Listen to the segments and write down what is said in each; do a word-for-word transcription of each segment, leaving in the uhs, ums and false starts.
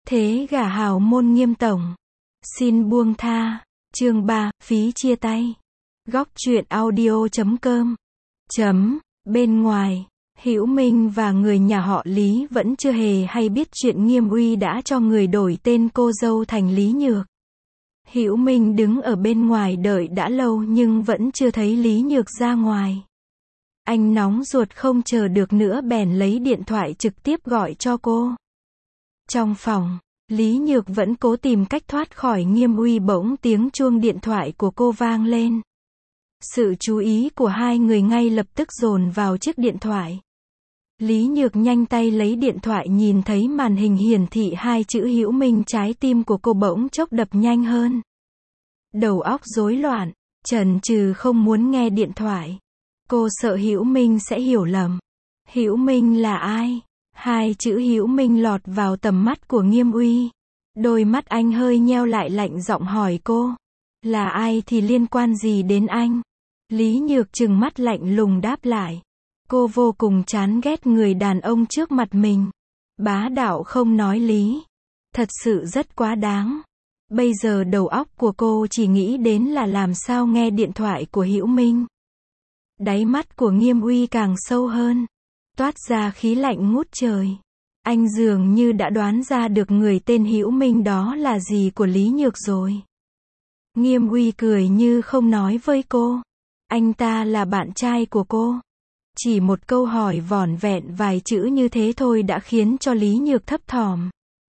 Thế gả hào môn Nghiêm tổng. Xin buông tha. Chương ba, phí chia tay. Góc truyện audio chấm com. Chấm, bên ngoài, Hữu Minh và người nhà họ Lý vẫn chưa hề hay biết chuyện Nghiêm Uy đã cho người đổi tên cô dâu thành Lý Nhược. Hữu Minh đứng ở bên ngoài đợi đã lâu nhưng vẫn chưa thấy Lý Nhược ra ngoài. Anh nóng ruột không chờ được nữa bèn lấy điện thoại trực tiếp gọi cho cô. Trong phòng, Lý Nhược vẫn cố tìm cách thoát khỏi Nghiêm Uy, bỗng tiếng chuông điện thoại của cô vang lên. Sự chú ý của hai người ngay lập tức dồn vào chiếc điện thoại. Lý Nhược nhanh tay lấy điện thoại, nhìn thấy màn hình hiển thị hai chữ Hữu Minh, trái tim của cô bỗng chốc đập nhanh hơn. Đầu óc rối loạn, chần chừ không muốn nghe điện thoại. Cô sợ Hữu Minh sẽ hiểu lầm. Hữu Minh là ai? Hai chữ Hữu Minh lọt vào tầm mắt của Nghiêm Uy. Đôi mắt anh hơi nheo lại, lạnh giọng hỏi cô. Là ai thì liên quan gì đến anh? Lý Nhược trừng mắt lạnh lùng đáp lại. Cô vô cùng chán ghét người đàn ông trước mặt mình. Bá đạo không nói lý. Thật sự rất quá đáng. Bây giờ đầu óc của cô chỉ nghĩ đến là làm sao nghe điện thoại của Hữu Minh. Đáy mắt của Nghiêm Uy càng sâu hơn, toát ra khí lạnh ngút trời. Anh dường như đã đoán ra được người tên Hữu Minh đó là gì của Lý Nhược rồi. Nghiêm Uy cười như không nói với cô. Anh ta là bạn trai của cô. Chỉ một câu hỏi vỏn vẹn vài chữ như thế thôi đã khiến cho Lý Nhược thấp thỏm,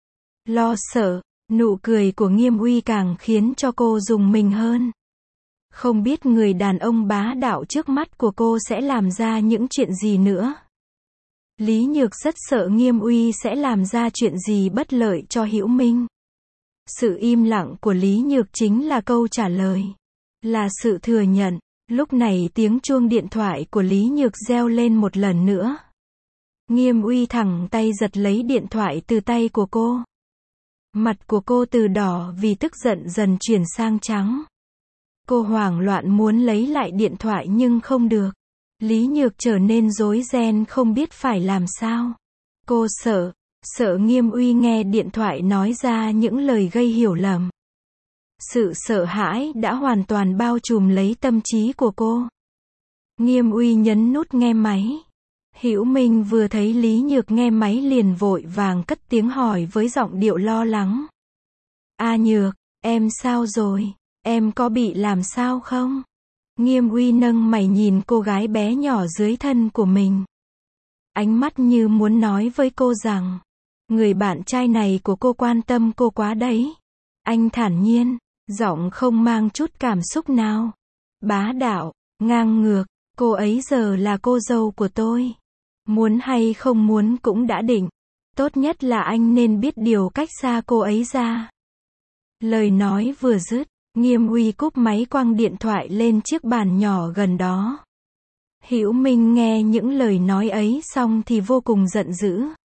lo sợ. Nụ cười của Nghiêm Uy càng khiến cho cô rùng mình hơn. Không biết người đàn ông bá đạo trước mắt của cô sẽ làm ra những chuyện gì nữa. Lý Nhược rất sợ Nghiêm Uy sẽ làm ra chuyện gì bất lợi cho Hữu Minh. Sự im lặng của Lý Nhược chính là câu trả lời, là sự thừa nhận. Lúc này tiếng chuông điện thoại của Lý Nhược reo lên một lần nữa. Nghiêm Uy thẳng tay giật lấy điện thoại từ tay của cô. Mặt của cô từ đỏ vì tức giận dần chuyển sang trắng. Cô hoảng loạn muốn lấy lại điện thoại nhưng không được. Lý Nhược trở nên rối ren không biết phải làm sao. Cô sợ, sợ Nghiêm Uy nghe điện thoại nói ra những lời gây hiểu lầm. Sự sợ hãi đã hoàn toàn bao trùm lấy tâm trí của cô. Nghiêm Uy nhấn nút nghe máy. Hữu Minh vừa thấy Lý Nhược nghe máy liền vội vàng cất tiếng hỏi với giọng điệu lo lắng. A Nhược, em sao rồi? Em có bị làm sao không? Nghiêm Uy nâng mày nhìn cô gái bé nhỏ dưới thân của mình. Ánh mắt như muốn nói với cô rằng, người bạn trai này của cô quan tâm cô quá đấy. Anh thản nhiên, giọng không mang chút cảm xúc nào. Bá đạo, ngang ngược, cô ấy giờ là cô dâu của tôi. Muốn hay không muốn cũng đã định. Tốt nhất là anh nên biết điều cách xa cô ấy ra. Lời nói vừa dứt, Nghiêm Uy cúp máy, quăng điện thoại lên chiếc bàn nhỏ gần đó. Hữu Minh nghe những lời nói ấy xong thì vô cùng giận dữ.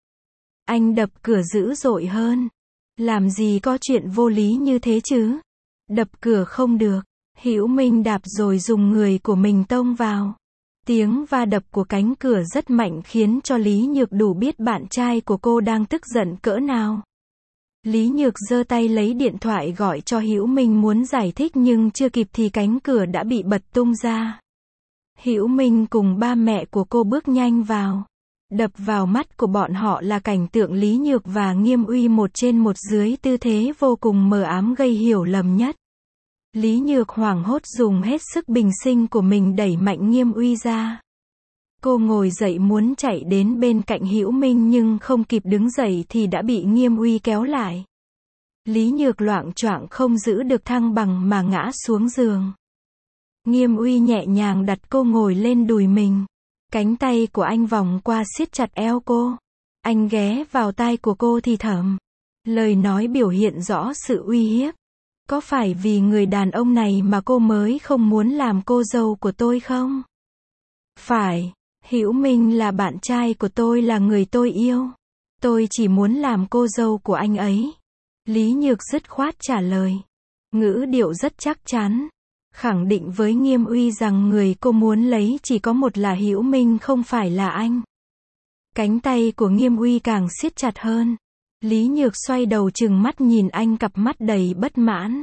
Anh đập cửa dữ dội hơn. Làm gì có chuyện vô lý như thế chứ? Đập cửa không được. Hữu Minh đạp rồi dùng người của mình tông vào. Tiếng va đập của cánh cửa rất mạnh khiến cho Lý Nhược đủ biết bạn trai của cô đang tức giận cỡ nào. Lý Nhược giơ tay lấy điện thoại gọi cho Hữu Minh muốn giải thích nhưng chưa kịp thì cánh cửa đã bị bật tung ra. Hữu Minh cùng ba mẹ của cô bước nhanh vào. Đập vào mắt của bọn họ là cảnh tượng Lý Nhược và Nghiêm Uy một trên một dưới tư thế vô cùng mờ ám gây hiểu lầm nhất. Lý Nhược hoảng hốt dùng hết sức bình sinh của mình đẩy mạnh Nghiêm Uy ra. Cô ngồi dậy muốn chạy đến bên cạnh Hữu Minh nhưng không kịp đứng dậy thì đã bị Nghiêm Uy kéo lại. Lý Nhược loạng choạng không giữ được thăng bằng mà ngã xuống giường. Nghiêm Uy nhẹ nhàng đặt cô ngồi lên đùi mình. Cánh tay của anh vòng qua siết chặt eo cô. Anh ghé vào tai của cô thì thầm. Lời nói biểu hiện rõ sự uy hiếp. Có phải vì người đàn ông này mà cô mới không muốn làm cô dâu của tôi không? Phải, Hữu Minh là bạn trai của tôi, là người tôi yêu. Tôi chỉ muốn làm cô dâu của anh ấy. Lý Nhược dứt khoát trả lời. Ngữ điệu rất chắc chắn. Khẳng định với Nghiêm Uy rằng người cô muốn lấy chỉ có một là Hữu Minh, không phải là anh. Cánh tay của Nghiêm Uy càng siết chặt hơn. Lý Nhược xoay đầu trừng mắt nhìn anh cặp mắt đầy bất mãn.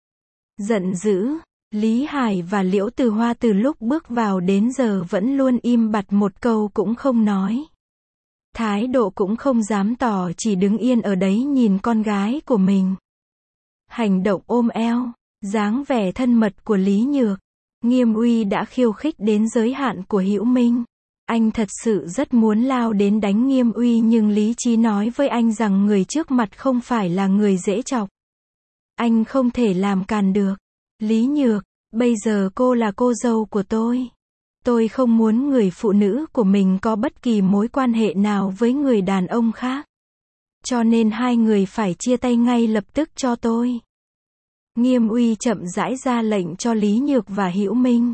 Giận dữ, Lý Hải và Liễu Từ Hoa từ lúc bước vào đến giờ vẫn luôn im bặt một câu cũng không nói. Thái độ cũng không dám tỏ, chỉ đứng yên ở đấy nhìn con gái của mình. Hành động ôm eo, dáng vẻ thân mật của Lý Nhược, Nghiêm Uy đã khiêu khích đến giới hạn của Hữu Minh. Anh thật sự rất muốn lao đến đánh Nghiêm Uy nhưng lý trí nói với anh rằng người trước mặt không phải là người dễ chọc. Anh không thể làm càn được. Lý Nhược, bây giờ cô là cô dâu của tôi. Tôi không muốn người phụ nữ của mình có bất kỳ mối quan hệ nào với người đàn ông khác. Cho nên hai người phải chia tay ngay lập tức cho tôi. Nghiêm Uy chậm rãi ra lệnh cho Lý Nhược và Hữu Minh.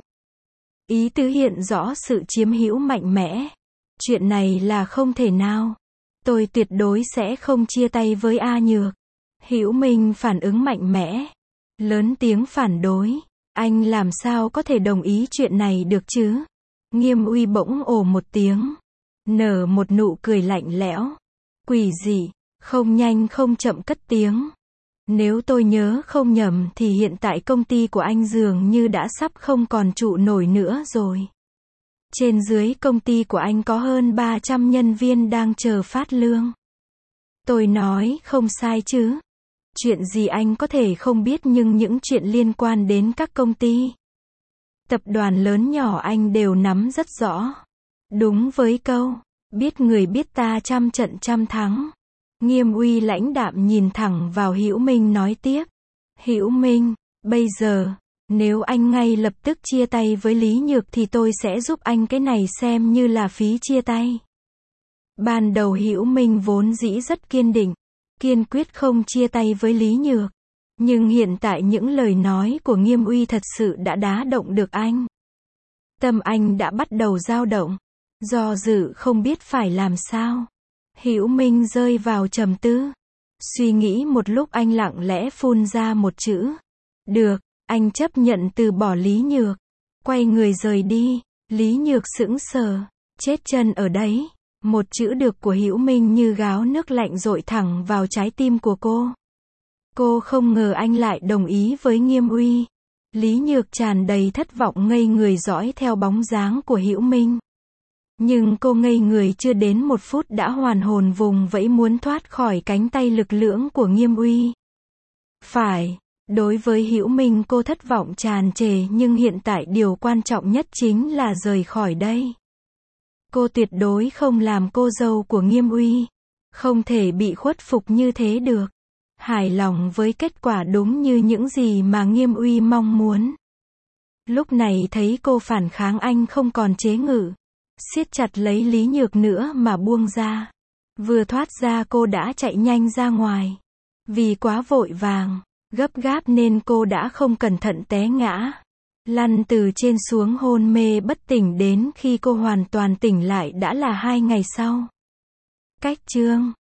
Ý tứ hiện rõ sự chiếm hữu mạnh mẽ. Chuyện này là không thể nào. Tôi tuyệt đối sẽ không chia tay với A Nhược. Hữu Minh phản ứng mạnh mẽ. Lớn tiếng phản đối. Anh làm sao có thể đồng ý chuyện này được chứ? Nghiêm Uy bỗng ồ một tiếng. Nở một nụ cười lạnh lẽo. Quỷ dị, không nhanh không chậm cất tiếng. Nếu tôi nhớ không nhầm thì hiện tại công ty của anh dường như đã sắp không còn trụ nổi nữa rồi. Trên dưới công ty của anh có hơn ba trăm nhân viên đang chờ phát lương. Tôi nói không sai chứ? Chuyện gì anh có thể không biết nhưng những chuyện liên quan đến các công ty, tập đoàn lớn nhỏ anh đều nắm rất rõ. Đúng với câu, biết người biết ta trăm trận trăm thắng. Nghiêm Uy lãnh đạm nhìn thẳng vào Hữu Minh nói tiếp. Hữu Minh, bây giờ, nếu anh ngay lập tức chia tay với Lý Nhược thì tôi sẽ giúp anh cái này xem như là phí chia tay. Ban đầu Hữu Minh vốn dĩ rất kiên định, kiên quyết không chia tay với Lý Nhược. Nhưng hiện tại những lời nói của Nghiêm Uy thật sự đã đá động được anh. Tâm anh đã bắt đầu dao động, do dự không biết phải làm sao. Hữu Minh rơi vào trầm tư. Suy nghĩ một lúc anh lặng lẽ phun ra một chữ. Được, anh chấp nhận từ bỏ Lý Nhược. Quay người rời đi. Lý Nhược sững sờ, chết chân ở đấy. Một chữ được của Hữu Minh như gáo nước lạnh dội thẳng vào trái tim của cô. Cô không ngờ anh lại đồng ý với Nghiêm Uy. Lý Nhược tràn đầy thất vọng ngây người dõi theo bóng dáng của Hữu Minh. Nhưng cô ngây người chưa đến một phút đã hoàn hồn vùng vẫy muốn thoát khỏi cánh tay lực lưỡng của Nghiêm Uy. Phải, đối với Hữu Minh cô thất vọng tràn trề nhưng hiện tại điều quan trọng nhất chính là rời khỏi đây. Cô tuyệt đối không làm cô dâu của Nghiêm Uy. Không thể bị khuất phục như thế được. Hài lòng với kết quả đúng như những gì mà Nghiêm Uy mong muốn. Lúc này thấy cô phản kháng anh không còn chế ngự. Siết chặt lấy Lý Nhược nữa mà buông ra. Vừa thoát ra cô đã chạy nhanh ra ngoài. Vì quá vội vàng, gấp gáp nên cô đã không cẩn thận té ngã. Lăn từ trên xuống hôn mê bất tỉnh đến khi cô hoàn toàn tỉnh lại đã là hai ngày sau. Cách chương